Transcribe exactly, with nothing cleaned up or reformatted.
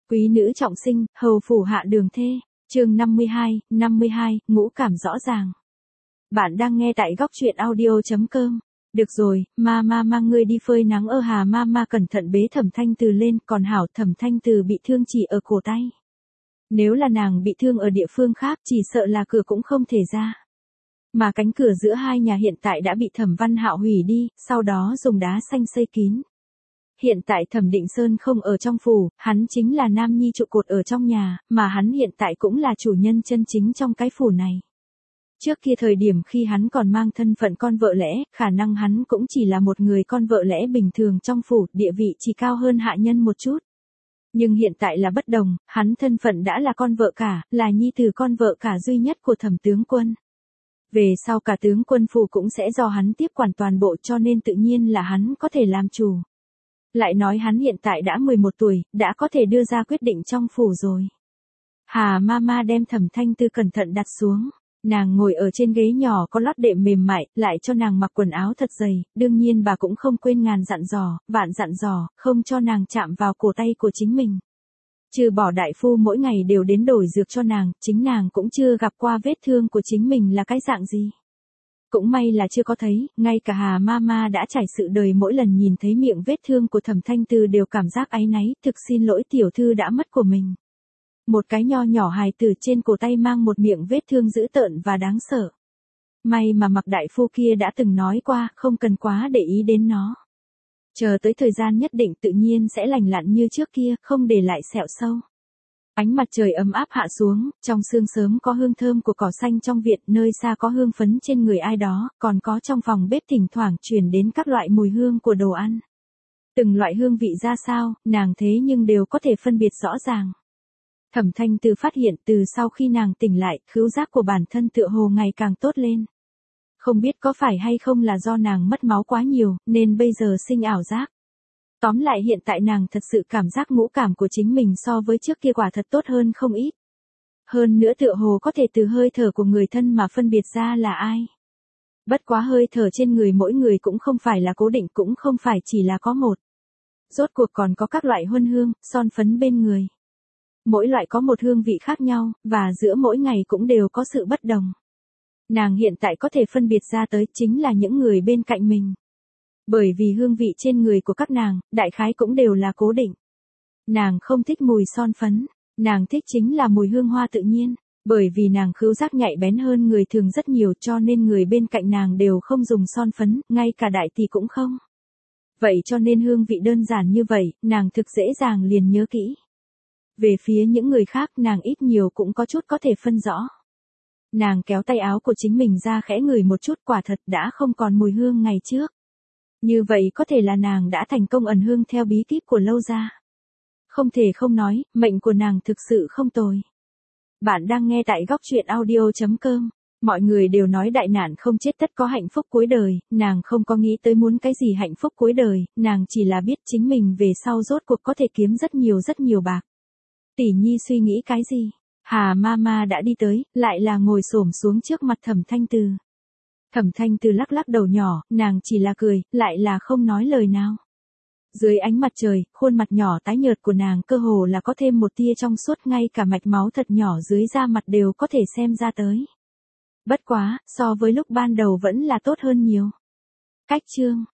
Quý nữ trọng sinh, hầu phủ hạ đường thê. Chương năm mươi hai, năm mươi hai, ngũ cảm rõ ràng. Bạn đang nghe tại góc truyện audio chấm com. Được rồi, ma ma mang ngươi đi phơi nắng ơ hà ma ma cẩn thận bế Thẩm Thanh Từ lên, còn hảo Thẩm Thanh Từ bị thương chỉ ở cổ tay. Nếu là nàng bị thương ở địa phương khác chỉ sợ là cửa cũng không thể ra. Mà cánh cửa giữa hai nhà hiện tại đã bị Thẩm Văn Hạo hủy đi, sau đó dùng đá xanh xây kín. Hiện tại Thẩm Định Sơn không ở trong phủ, hắn chính là nam nhi trụ cột ở trong nhà, mà hắn hiện tại cũng là chủ nhân chân chính trong cái phủ này. Trước kia thời điểm khi hắn còn mang thân phận con vợ lẽ, khả năng hắn cũng chỉ là một người con vợ lẽ bình thường trong phủ, địa vị chỉ cao hơn hạ nhân một chút. Nhưng hiện tại là bất đồng, hắn thân phận đã là con vợ cả, là nhi tử con vợ cả duy nhất của Thẩm tướng quân. Về sau cả tướng quân phủ cũng sẽ do hắn tiếp quản toàn bộ, cho nên tự nhiên là hắn có thể làm chủ. Lại nói hắn hiện tại đã mười một tuổi, đã có thể đưa ra quyết định trong phủ rồi. Hà Mama đem Thẩm Thanh Từ cẩn thận đặt xuống. Nàng ngồi ở trên ghế nhỏ có lót đệm mềm mại, lại cho nàng mặc quần áo thật dày, đương nhiên bà cũng không quên ngàn dặn dò, vạn dặn dò, không cho nàng chạm vào cổ tay của chính mình. Trừ bỏ đại phu mỗi ngày đều đến đổi dược cho nàng, chính nàng cũng chưa gặp qua vết thương của chính mình là cái dạng gì. Cũng may là chưa có thấy, ngay cả Hà Mama đã trải sự đời mỗi lần nhìn thấy miệng vết thương của Thẩm Thanh Từ đều cảm giác áy náy, thực xin lỗi tiểu thư đã mất của mình. Một cái nho nhỏ hài tử trên cổ tay mang một miệng vết thương dữ tợn và đáng sợ. May mà Mạc đại phu kia đã từng nói qua, không cần quá để ý đến nó. Chờ tới thời gian nhất định tự nhiên sẽ lành lặn như trước kia, không để lại sẹo sâu. Ánh mặt trời ấm áp hạ xuống, trong sương sớm có hương thơm của cỏ xanh trong viện, nơi xa có hương phấn trên người ai đó, còn có trong phòng bếp thỉnh thoảng truyền đến các loại mùi hương của đồ ăn. Từng loại hương vị ra sao, nàng thế nhưng đều có thể phân biệt rõ ràng. Thẩm Thanh Từ phát hiện từ sau khi nàng tỉnh lại, khứu giác của bản thân tựa hồ ngày càng tốt lên. Không biết có phải hay không là do nàng mất máu quá nhiều, nên bây giờ sinh ảo giác. Tóm lại hiện tại nàng thật sự cảm giác ngũ cảm của chính mình so với trước kia quả thật tốt hơn không ít. Hơn nữa tựa hồ có thể từ hơi thở của người thân mà phân biệt ra là ai. Bất quá hơi thở trên người mỗi người cũng không phải là cố định, cũng không phải chỉ là có một. Rốt cuộc còn có các loại huân hương, son phấn bên người. Mỗi loại có một hương vị khác nhau, và giữa mỗi ngày cũng đều có sự bất đồng. Nàng hiện tại có thể phân biệt ra tới chính là những người bên cạnh mình. Bởi vì hương vị trên người của các nàng, đại khái cũng đều là cố định. Nàng không thích mùi son phấn, nàng thích chính là mùi hương hoa tự nhiên. Bởi vì nàng khứu giác nhạy bén hơn người thường rất nhiều, cho nên người bên cạnh nàng đều không dùng son phấn, ngay cả đại tỷ cũng không. Vậy cho nên hương vị đơn giản như vậy, nàng thực dễ dàng liền nhớ kỹ. Về phía những người khác nàng ít nhiều cũng có chút có thể phân rõ. Nàng kéo tay áo của chính mình ra khẽ ngửi một chút, quả thật đã không còn mùi hương ngày trước. Như vậy có thể là nàng đã thành công ẩn hương theo bí kíp của Lâu gia. Không thể không nói, mệnh của nàng thực sự không tồi. Bạn đang nghe tại góc truyện audio chấm com. Mọi người đều nói đại nạn không chết tất có hạnh phúc cuối đời, nàng không có nghĩ tới muốn cái gì hạnh phúc cuối đời, nàng chỉ là biết chính mình về sau rốt cuộc có thể kiếm rất nhiều rất nhiều bạc. Tỷ nhi suy nghĩ cái gì? Hà Mama đã đi tới, lại là ngồi xổm xuống trước mặt Thẩm Thanh Từ. Thẩm Thanh Từ lắc lắc đầu nhỏ, nàng chỉ là cười, lại là không nói lời nào. Dưới ánh mặt trời, khuôn mặt nhỏ tái nhợt của nàng cơ hồ là có thêm một tia trong suốt, ngay cả mạch máu thật nhỏ dưới da mặt đều có thể xem ra tới. Bất quá, so với lúc ban đầu vẫn là tốt hơn nhiều. Cách chương